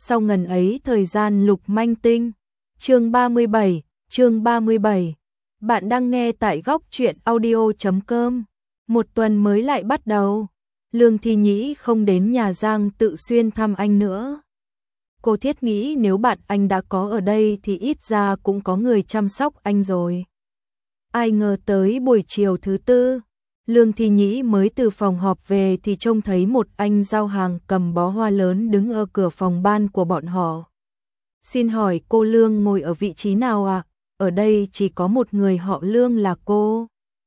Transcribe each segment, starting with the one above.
sau ngần ấy thời gian Lục Manh Tinh. Chương 37. Bạn đang nghe tại góc truyện audio.com. Một tuần mới lại bắt đầu. Lương Thi Nhĩ không đến nhà Giang Tự Xuyên thăm anh nữa. Cô thiết nghĩ nếu bạn anh đã có ở đây thì ít ra cũng có người chăm sóc anh rồi. Ai ngờ tới buổi chiều thứ tư, Lương Thi Nhĩ mới từ phòng họp về thì trông thấy một anh giao hàng cầm bó hoa lớn đứng ở cửa phòng ban của bọn họ. Xin hỏi cô Lương ngồi ở vị trí nào ạ? Ở đây chỉ có một người họ Lương là cô.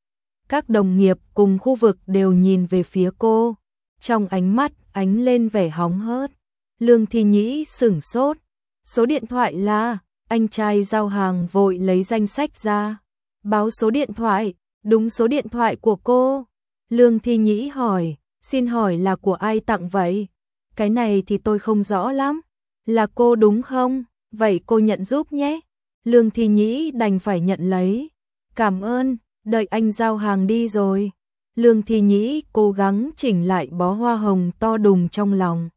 Các đồng nghiệp cùng khu vực đều nhìn về phía cô, trong ánh mắt ánh lên vẻ hóng hớt. Lương Thi Nhĩ sửng sốt. Số điện thoại là, anh trai giao hàng vội lấy danh sách ra. Báo số điện thoại, đúng số điện thoại của cô. Lương Thi Nhĩ hỏi, xin hỏi là của ai tặng vậy? Cái này thì tôi không rõ lắm. Là cô đúng không? Vậy cô nhận giúp nhé. Lương Thi Nhĩ đành phải nhận lấy. Cảm ơn, đợi anh giao hàng đi rồi. Lương Thi Nhĩ cố gắng chỉnh lại bó hoa hồng to đùng trong lòng.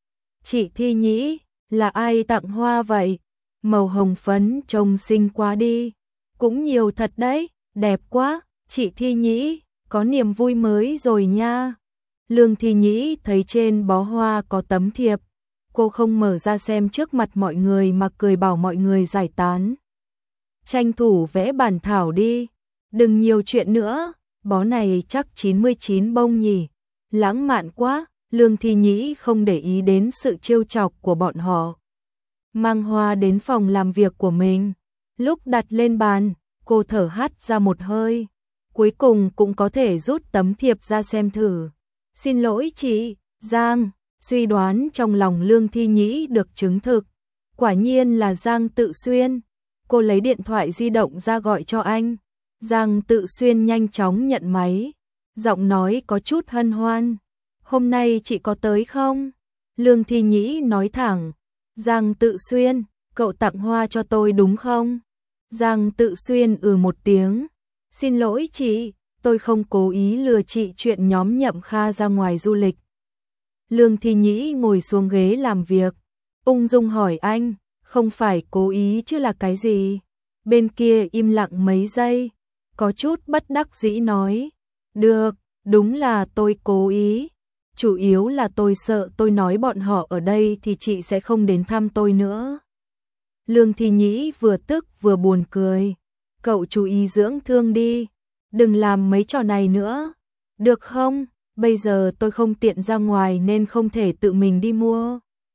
Chị Thi Nhĩ, là ai tặng hoa vậy? Màu hồng phấn trông xinh quá đi. Cũng nhiều thật đấy, đẹp quá. Chị Thi Nhĩ, có niềm vui mới rồi nha. Lương Thi Nhĩ thấy trên bó hoa có tấm thiệp. Cô không mở ra xem trước mặt mọi người mà cười bảo mọi người giải tán. Tranh thủ vẽ bản thảo đi. Đừng nhiều chuyện nữa. Bó này chắc 99 bông nhỉ. Lãng mạn quá. Lương Thi Nhĩ không để ý đến sự trêu chọc của bọn họ. Mang hoa đến phòng làm việc của mình. Lúc đặt lên bàn, cô thở hắt ra một hơi. Cuối cùng cũng có thể rút tấm thiệp ra xem thử. Xin lỗi chị, Giang. Suy đoán trong lòng Lương Thi Nhĩ được chứng thực. Quả nhiên là Giang Tự Xuyên. Cô lấy điện thoại di động ra gọi cho anh. Giang Tự Xuyên nhanh chóng nhận máy. Giọng nói có chút hân hoan. Hôm nay chị có tới không? Lương Thi Nhĩ nói thẳng. Giang Tự Xuyên, cậu tặng hoa cho tôi đúng không? Giang Tự Xuyên một tiếng. Xin lỗi chị, tôi không cố ý lừa chị chuyện nhóm Nhậm Kha ra ngoài du lịch. Lương Thi Nhĩ ngồi xuống ghế làm việc. Ung dung hỏi anh, không phải cố ý chứ là cái gì? Bên kia im lặng mấy giây. Có chút bất đắc dĩ nói. Được, đúng là tôi cố ý. Chủ yếu là tôi sợ tôi nói bọn họ ở đây thì chị sẽ không đến thăm tôi nữa. Lương Thi Nhĩ vừa tức vừa buồn cười. Cậu chú ý dưỡng thương đi. Đừng làm mấy trò này nữa. Được không? Bây giờ tôi không tiện ra ngoài nên không thể tự mình đi mua.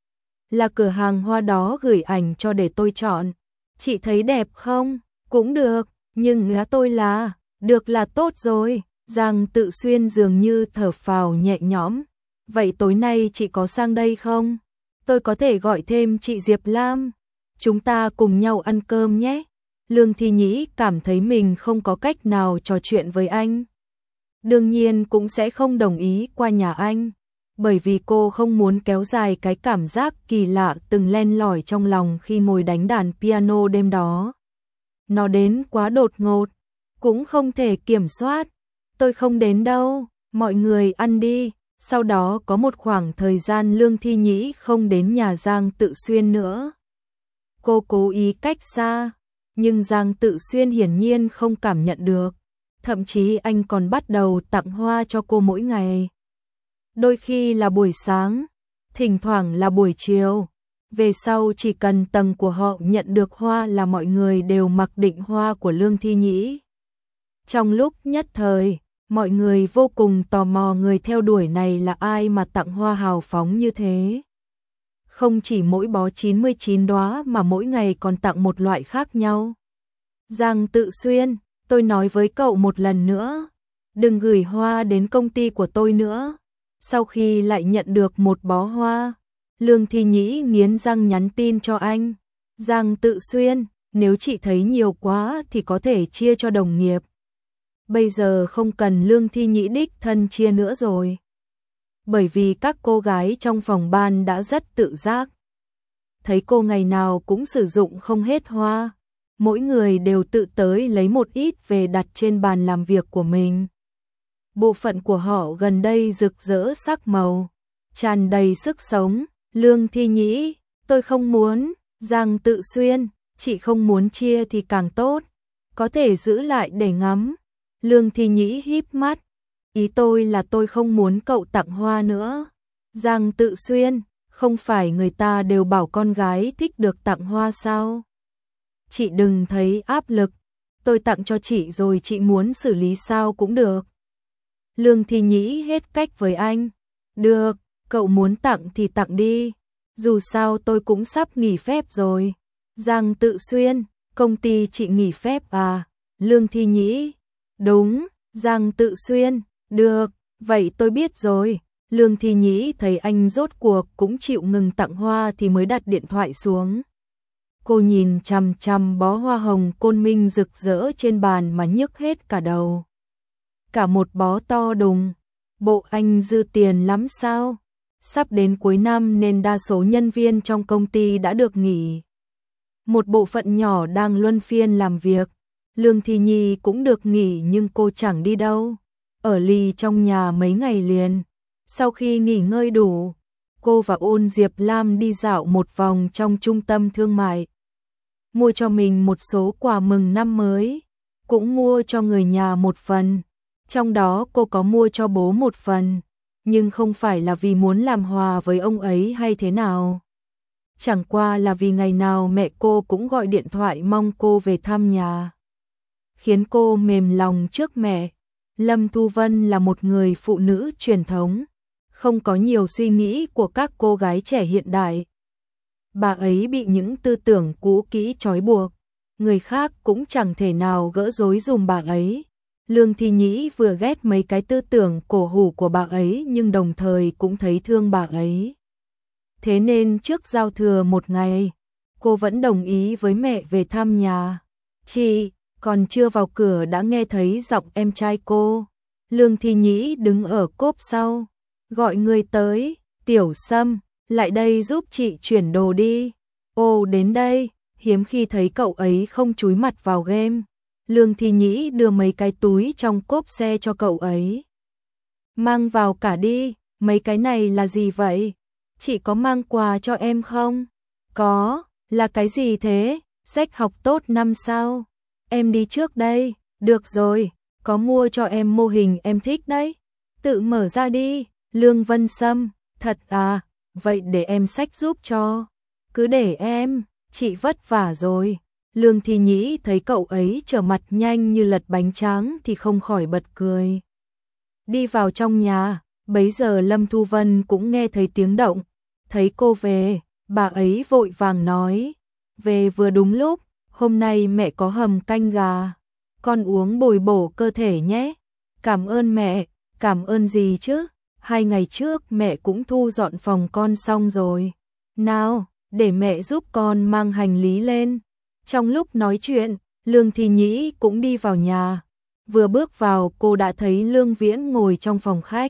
Là cửa hàng hoa đó gửi ảnh cho để tôi chọn. Chị thấy đẹp không? Cũng được, nhưng ngã tôi là, được là tốt rồi. Giang Tự Xuyên dường như thở phào nhẹ nhõm. Vậy tối nay chị có sang đây không? Tôi có thể gọi thêm chị Diệp Lam. Chúng ta cùng nhau ăn cơm nhé. Lương Thi Nhĩ cảm thấy mình không có cách nào trò chuyện với anh. Đương nhiên cũng sẽ không đồng ý qua nhà anh. Bởi vì cô không muốn kéo dài cái cảm giác kỳ lạ từng len lỏi trong lòng khi ngồi đánh đàn piano đêm đó. Nó đến quá đột ngột. Cũng không thể kiểm soát. Tôi không đến đâu. Mọi người ăn đi. Sau đó có một khoảng thời gian Lương Thi Nhĩ không đến nhà Giang Tự Xuyên nữa. Cô cố ý cách xa, nhưng Giang Tự Xuyên hiển nhiên không cảm nhận được. Thậm chí anh còn bắt đầu tặng hoa cho cô mỗi ngày. Đôi khi là buổi sáng, thỉnh thoảng là buổi chiều. Về sau chỉ cần tầng của họ nhận được hoa là mọi người đều mặc định hoa của Lương Thi Nhĩ. Trong lúc nhất thời, mọi người vô cùng tò mò người theo đuổi này là ai mà tặng hoa hào phóng như thế. Không chỉ mỗi bó 99 đóa mà mỗi ngày còn tặng một loại khác nhau. Giang Tự Xuyên, tôi nói với cậu một lần nữa, đừng gửi hoa đến công ty của tôi nữa. Sau khi lại nhận được một bó hoa, Lương Thi Nhĩ nghiến răng nhắn tin cho anh. Giang Tự Xuyên, nếu chị thấy nhiều quá thì có thể chia cho đồng nghiệp. Bây giờ không cần Lương Thi Nhĩ đích thân chia nữa rồi. Bởi vì các cô gái trong phòng ban đã rất tự giác. Thấy cô ngày nào cũng sử dụng không hết hoa. Mỗi người đều tự tới lấy một ít về đặt trên bàn làm việc của mình. Bộ phận của họ gần đây rực rỡ sắc màu, tràn đầy sức sống. Lương Thi Nhĩ, Tôi không muốn, Giang Tự Xuyên, chị không muốn chia thì càng tốt, có thể giữ lại để ngắm. Lương Thi Nhĩ híp mắt, ý tôi là tôi không muốn cậu tặng hoa nữa. Giang Tự Xuyên, không phải người ta đều bảo con gái thích được tặng hoa sao? Chị đừng thấy áp lực, tôi tặng cho chị rồi chị muốn xử lý sao cũng được. Lương Thi Nhĩ hết cách với anh. Được, cậu muốn tặng thì tặng đi, dù sao tôi cũng sắp nghỉ phép rồi. Giang Tự Xuyên, công ty chị nghỉ phép à? Lương Thi Nhĩ, đúng. Giang Tự Xuyên, được, vậy tôi biết rồi. Lương Thi Nhĩ thấy anh rốt cuộc cũng chịu ngừng tặng hoa thì mới đặt điện thoại xuống. Cô nhìn chằm chằm bó hoa hồng Côn Minh rực rỡ trên bàn mà nhức hết cả đầu. Cả một bó to đùng, bộ anh dư tiền lắm sao? Sắp đến cuối năm nên đa số nhân viên trong công ty đã được nghỉ. Một bộ phận nhỏ đang luân phiên làm việc. Lương Thi Nhi cũng được nghỉ nhưng cô chẳng đi đâu, ở lì trong nhà mấy ngày liền. Sau khi nghỉ ngơi đủ, cô và Ôn Diệp Lam đi dạo một vòng trong trung tâm thương mại. Mua cho mình một số quà mừng năm mới, cũng mua cho người nhà một phần. Trong đó cô có mua cho bố một phần, nhưng không phải là vì muốn làm hòa với ông ấy hay thế nào. Chẳng qua là vì ngày nào mẹ cô cũng gọi điện thoại mong cô về thăm nhà, khiến cô mềm lòng trước mẹ. Lâm Thu Vân là một người phụ nữ truyền thống, không có nhiều suy nghĩ của các cô gái trẻ hiện đại. Bà ấy bị những tư tưởng cũ kỹ trói buộc, người khác cũng chẳng thể nào gỡ rối giùm bà ấy. Lương Thi Nhĩ vừa ghét mấy cái tư tưởng cổ hủ của bà ấy nhưng đồng thời cũng thấy thương bà ấy. Thế nên trước giao thừa một ngày, cô vẫn đồng ý với mẹ về thăm nhà. Chị, còn chưa vào cửa đã nghe thấy giọng em trai cô. Lương Thi Nhĩ đứng ở cốp sau, gọi người tới, Tiểu Sâm, lại đây giúp chị chuyển đồ đi. Ô đến đây, hiếm khi thấy cậu ấy không chúi mặt vào game. Lương Thi Nhĩ đưa mấy cái túi trong cốp xe cho cậu ấy. Mang vào cả đi, mấy cái này là gì vậy? Chị có mang quà cho em không? Có, là cái gì thế? Sách học tốt năm sao? Em đi trước đây, được rồi, có mua cho em mô hình em thích đấy. Tự mở ra đi, Lương Vân Sâm, thật à, vậy để em xách giúp cho. Cứ để em, chị vất vả rồi. Lương Thi Nhĩ thấy cậu ấy trở mặt nhanh như lật bánh tráng thì không khỏi bật cười. Đi vào trong nhà, bấy giờ Lâm Thu Vân cũng nghe thấy tiếng động. Thấy cô về, bà ấy vội vàng nói, về vừa đúng lúc, hôm nay mẹ có hầm canh gà, con uống bồi bổ cơ thể nhé. Cảm ơn mẹ, cảm ơn gì chứ, 2 ngày trước mẹ cũng thu dọn phòng con xong rồi. Nào, để mẹ giúp con mang hành lý lên. Trong lúc nói chuyện, Lương Thi Nhĩ cũng đi vào nhà. Vừa bước vào cô đã thấy Lương Viễn ngồi trong phòng khách.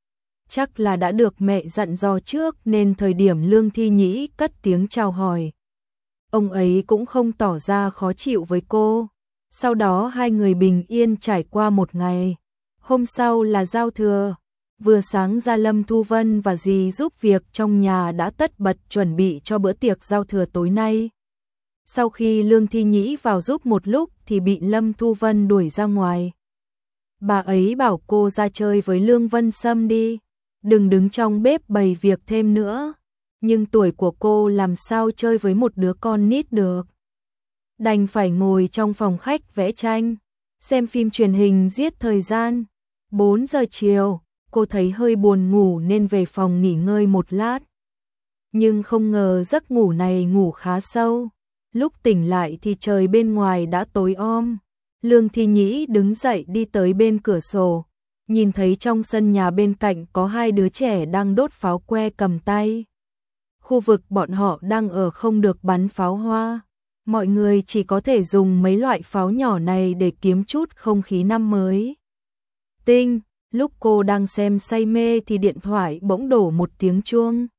Chắc là đã được mẹ dặn dò trước nên thời điểm Lương Thi Nhĩ cất tiếng chào hỏi, ông ấy cũng không tỏ ra khó chịu với cô. Sau đó hai người bình yên trải qua một ngày. Hôm sau là giao thừa. Vừa sáng ra Lâm Thu Vân và dì giúp việc trong nhà đã tất bật chuẩn bị cho bữa tiệc giao thừa tối nay. Sau khi Lương Thi Nhĩ vào giúp một lúc thì bị Lâm Thu Vân đuổi ra ngoài. Bà ấy bảo cô ra chơi với Lương Vân Sâm đi, đừng đứng trong bếp bày việc thêm nữa. Nhưng tuổi của cô làm sao chơi với một đứa con nít được. Đành phải ngồi trong phòng khách vẽ tranh, xem phim truyền hình giết thời gian. 4 giờ chiều, cô thấy hơi buồn ngủ nên về phòng nghỉ ngơi một lát. Nhưng không ngờ giấc ngủ này ngủ khá sâu. Lúc tỉnh lại thì trời bên ngoài đã tối om. Lương Thi Nhĩ đứng dậy đi tới bên cửa sổ, nhìn thấy trong sân nhà bên cạnh có 2 đứa trẻ đang đốt pháo que cầm tay. Khu vực bọn họ đang ở không được bắn pháo hoa. Mọi người chỉ có thể dùng mấy loại pháo nhỏ này để kiếm chút không khí năm mới. Tinh, lúc cô đang xem say mê thì điện thoại bỗng đổ một tiếng chuông.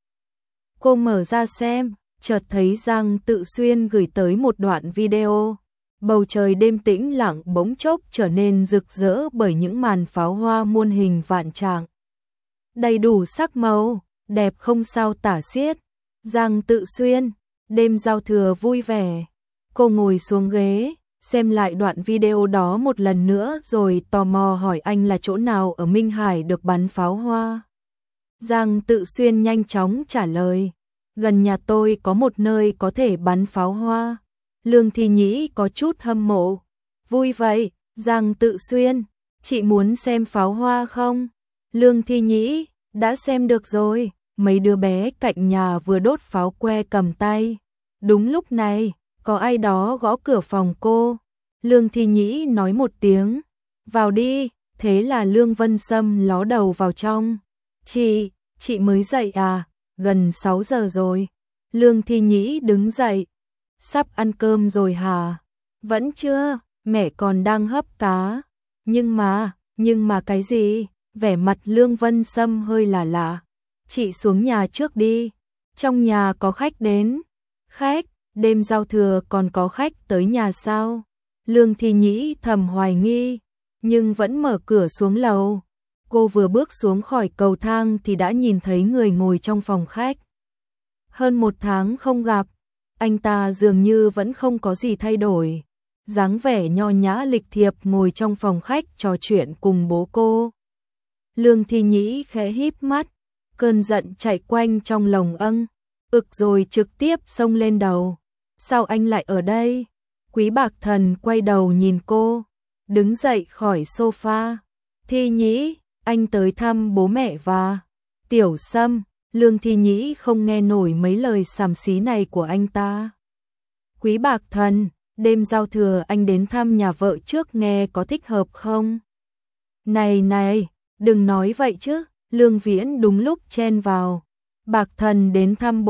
Cô mở ra xem, chợt thấy Giang Tự Xuyên gửi tới một đoạn video. Bầu trời đêm tĩnh lặng bỗng chốc trở nên rực rỡ bởi những màn pháo hoa muôn hình vạn trạng. Đầy đủ sắc màu, đẹp không sao tả xiết. Giang Tự Xuyên, đêm giao thừa vui vẻ. Cô ngồi xuống ghế, xem lại đoạn video đó một lần nữa rồi tò mò hỏi anh là chỗ nào ở Minh Hải được bắn pháo hoa. Giang Tự Xuyên nhanh chóng trả lời, gần nhà tôi có một nơi có thể bắn pháo hoa. Lương Thi Nhĩ có chút hâm mộ. Vui vậy, Giang Tự Xuyên, chị muốn xem pháo hoa không? Lương Thi Nhĩ, đã xem được rồi. Mấy đứa bé cạnh nhà vừa đốt pháo que cầm tay. Đúng lúc này, có ai đó gõ cửa phòng cô. Lương Thi Nhĩ nói một tiếng, vào đi. Thế là Lương Vân Sâm ló đầu vào trong. Chị mới dậy à? Gần 6 giờ rồi. Lương Thi Nhĩ đứng dậy. Sắp ăn cơm rồi hả? Vẫn chưa, mẹ còn đang hấp cá. Nhưng mà cái gì? Vẻ mặt Lương Vân Sâm hơi lạ. Chị xuống nhà trước đi. Trong nhà có khách đến. Khách? Đêm giao thừa còn có khách tới nhà sao? Lương Thi Nhĩ thầm hoài nghi, nhưng vẫn mở cửa xuống lầu. Cô vừa bước xuống khỏi cầu thang thì đã nhìn thấy người ngồi trong phòng khách. Hơn 1 tháng không gặp, anh ta dường như vẫn không có gì thay đổi. Dáng vẻ nho nhã lịch thiệp ngồi trong phòng khách trò chuyện cùng bố cô. Lương Thi Nhĩ khẽ híp mắt, cơn giận chạy quanh trong lồng ực rồi trực tiếp xông lên đầu. Sao anh lại ở đây? Quý Bạc Thần quay đầu nhìn cô, đứng dậy khỏi sofa. Thi Nhĩ, anh tới thăm bố mẹ và Tiểu Sâm. Lương Thi Nhĩ không nghe nổi mấy lời xàm xí này của anh ta. Quý Bạc Thần, đêm giao thừa anh đến thăm nhà vợ trước nghe có thích hợp không? Này, đừng nói vậy chứ. Lương Viễn đúng lúc chen vào. Bạc Thần đến thăm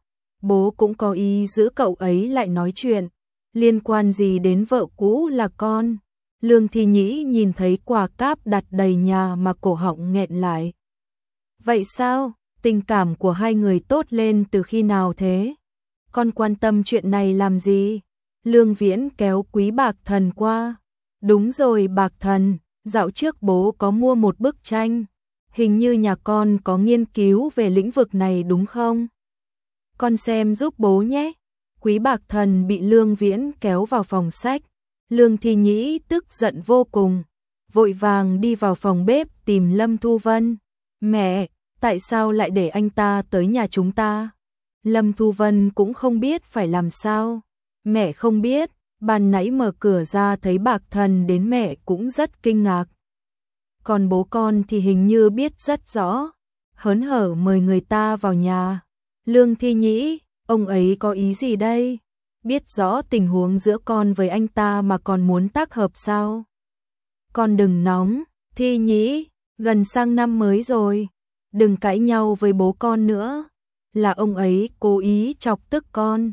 bố cũng có ý giữ cậu ấy lại nói chuyện. Liên quan gì đến vợ cũ là con? Lương Thi Nhĩ nhìn thấy quà cáp đặt đầy nhà mà cổ họng nghẹn lại. Vậy sao? Tình cảm của hai người tốt lên từ khi nào thế? Con quan tâm chuyện này làm gì? Lương Viễn kéo Quý Bạc Thần qua. Đúng rồi Bạc Thần, dạo trước bố có mua một bức tranh. Hình như nhà con có nghiên cứu về lĩnh vực này đúng không? Con xem giúp bố nhé. Quý Bạc Thần bị Lương Viễn kéo vào phòng sách. Lương Thi Nhĩ tức giận vô cùng, vội vàng đi vào phòng bếp tìm Lâm Thu Vân. Mẹ, tại sao lại để anh ta tới nhà chúng ta? Lâm Thu Vân cũng không biết phải làm sao. Mẹ không biết, ban nãy mở cửa ra thấy Bạc Thần đến mẹ cũng rất kinh ngạc. Còn bố con thì hình như biết rất rõ, hớn hở mời người ta vào nhà. Lương Thi Nhĩ, ông ấy có ý gì đây? Biết rõ tình huống giữa con với anh ta mà còn muốn tác hợp sao? Con đừng nóng, Thi Nhĩ, gần sang năm mới rồi, đừng cãi nhau với bố con nữa. Là ông ấy cố ý chọc tức con.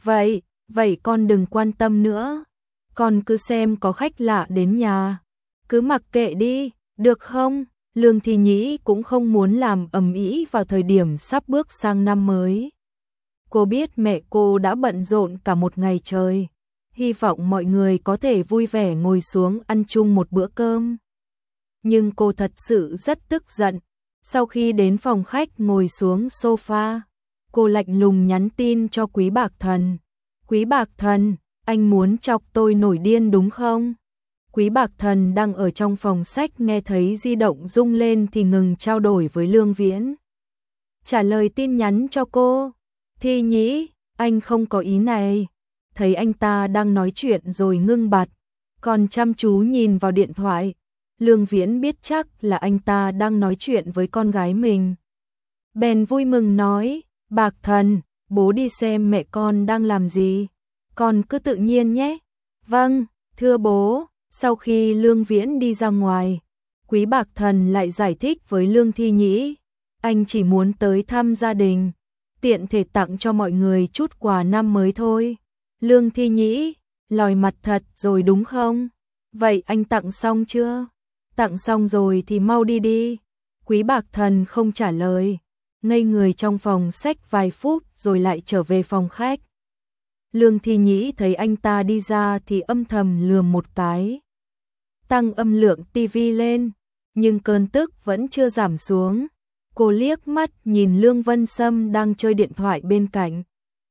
Vậy con đừng quan tâm nữa. Con cứ xem có khách lạ đến nhà, cứ mặc kệ đi, được không? Lương Thi Nhĩ cũng không muốn làm ầm ĩ vào thời điểm sắp bước sang năm mới. Cô biết mẹ cô đã bận rộn cả một ngày trời, hy vọng mọi người có thể vui vẻ ngồi xuống ăn chung một bữa cơm. Nhưng cô thật sự rất tức giận. Sau khi đến phòng khách ngồi xuống sofa, cô lạnh lùng nhắn tin cho Quý Bạc Thần. Quý Bạc Thần, anh muốn chọc tôi nổi điên đúng không? Quý Bạc Thần đang ở trong phòng sách nghe thấy di động rung lên thì ngừng trao đổi với Lương Viễn. Trả lời tin nhắn cho cô. Thi Nhĩ, anh không có ý này. Thấy anh ta đang nói chuyện rồi ngưng bặt, còn chăm chú nhìn vào điện thoại. Lương Viễn biết chắc là anh ta đang nói chuyện với con gái mình. Bèn vui mừng nói, Bạc Thần, bố đi xem mẹ con đang làm gì. Con cứ tự nhiên nhé. Vâng, thưa bố. Sau khi Lương Viễn đi ra ngoài, Quý Bạc Thần lại giải thích với Lương Thi Nhĩ. Anh chỉ muốn tới thăm gia đình, tiện thể tặng cho mọi người chút quà năm mới thôi. Lương Thi Nhĩ, lòi mặt thật rồi đúng không? Vậy anh tặng xong chưa? Tặng xong rồi thì mau đi đi. Quý Bạc Thần không trả lời, ngây người trong phòng sách vài phút rồi lại trở về phòng khách. Lương Thi Nhĩ thấy anh ta đi ra thì âm thầm lườm một cái. Tăng âm lượng tivi lên, nhưng cơn tức vẫn chưa giảm xuống. Cô liếc mắt nhìn Lương Vân Sâm đang chơi điện thoại bên cạnh.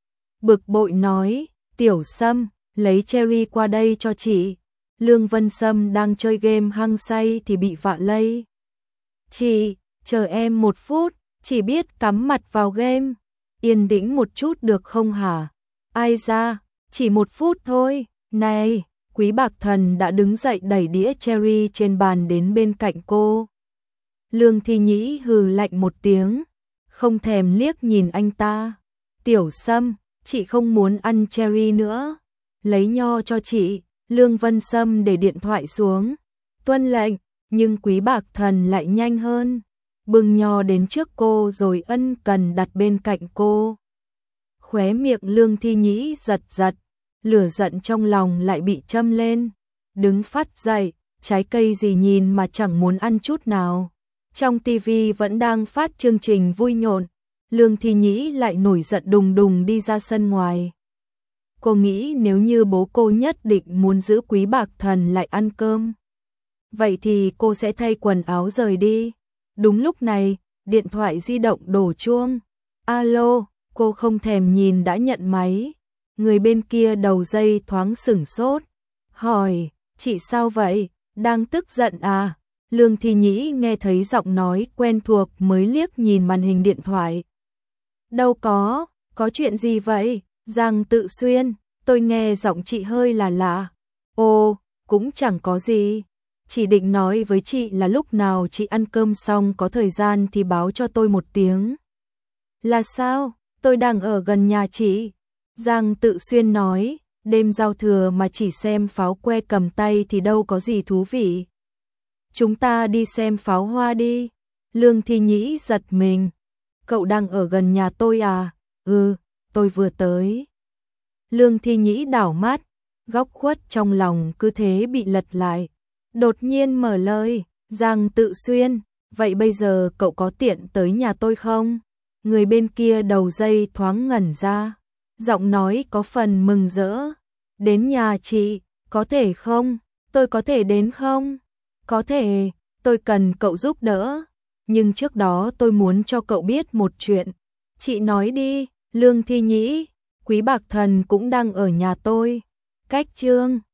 Bực bội nói, Tiểu Sâm, lấy cherry qua đây cho chị. Lương Vân Sâm đang chơi game hăng say thì bị vạ lây. Chị, chờ em một phút, chỉ biết cắm mặt vào game. Yên tĩnh một chút được không hả? Ai ra, chỉ một phút thôi. Này, Quý Bạc Thần đã đứng dậy đẩy đĩa cherry trên bàn đến bên cạnh cô. Lương Thi Nhĩ hừ lạnh một tiếng, không thèm liếc nhìn anh ta. Tiểu Sâm, chị không muốn ăn cherry nữa. Lấy nho cho chị. Lương Vân Sâm để điện thoại xuống. Tuân lệnh, nhưng Quý Bạc Thần lại nhanh hơn. Bưng nho đến trước cô rồi ân cần đặt bên cạnh cô. Khóe miệng Lương Thi Nhĩ giật giật, lửa giận trong lòng lại bị châm lên. Đứng phát dậy, trái cây gì nhìn mà chẳng muốn ăn chút nào. Trong tivi vẫn đang phát chương trình vui nhộn, Lương Thi Nhĩ lại nổi giận đùng đùng đi ra sân ngoài. Cô nghĩ nếu như bố cô nhất định muốn giữ Quý Bạc Thần lại ăn cơm, vậy thì cô sẽ thay quần áo rời đi. Đúng lúc này, điện thoại di động đổ chuông. Alo, cô không thèm nhìn đã nhận máy. Người bên kia đầu dây thoáng sửng sốt, hỏi, chị sao vậy, đang tức giận à? Lương Thi Nhĩ nghe thấy giọng nói quen thuộc mới liếc nhìn màn hình điện thoại. Đâu có chuyện gì vậy? Giang Tự Xuyên, tôi nghe giọng chị hơi là lạ. Ồ, cũng chẳng có gì. Chỉ định nói với chị là lúc nào chị ăn cơm xong có thời gian thì báo cho tôi một tiếng. Là sao? Tôi đang ở gần nhà chị. Giang Tự Xuyên nói, đêm giao thừa mà chỉ xem pháo que cầm tay thì đâu có gì thú vị. Chúng ta đi xem pháo hoa đi. Lương Thi Nhĩ giật mình. Cậu đang ở gần nhà tôi à? Ừ, tôi vừa tới. Lương Thi Nhĩ đảo mắt, góc khuất trong lòng cứ thế bị lật lại. Đột nhiên mở lời, Giang Tự Xuyên, vậy bây giờ cậu có tiện tới nhà tôi không? Người bên kia đầu dây thoáng ngẩn ra, giọng nói có phần mừng rỡ. Đến nhà chị, có thể không? Tôi có thể đến không? Có thể, tôi cần cậu giúp đỡ. Nhưng trước đó tôi muốn cho cậu biết một chuyện. Chị nói đi. Lương Thi Nhĩ, Quý Bạc Thần cũng đang ở nhà tôi. Cách chương